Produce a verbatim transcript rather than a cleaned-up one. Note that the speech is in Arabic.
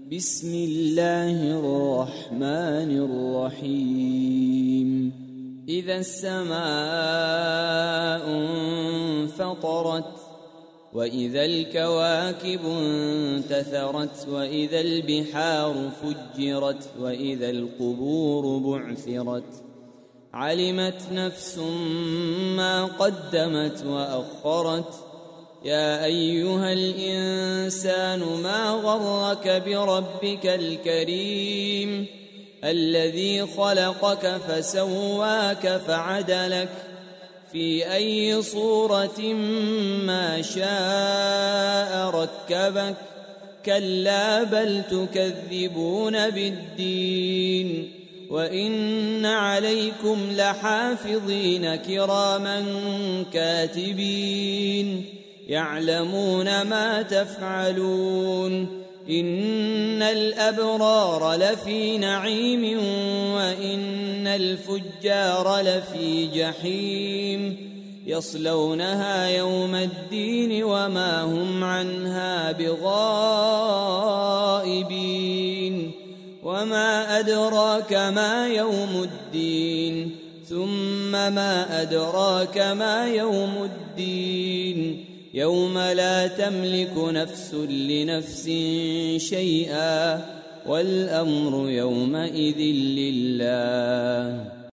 بسم الله الرحمن الرحيم إذا السماء انفطرت وإذا الكواكب انتثرت وإذا البحار فجرت وإذا القبور بعثرت علمت نفس ما قدمت وأخرت يا أيها الإنسان ما غرك بربك الكريم الذي خلقك فسواك فعدلك في أي صورة ما شاء ركبك كلا بل تكذبون بالدين وإن عليكم لحافظين كراما كاتبين يعلمون ما تفعلون إن الأبرار لفي نعيم وإن الفجار لفي جحيم يصلونها يوم الدين وما هم عنها بغائبين وما أدراك ما يوم الدين ثم ما أدراك ما يوم الدين يوم لا تملك نفس لنفس شيئا والأمر يومئذ لله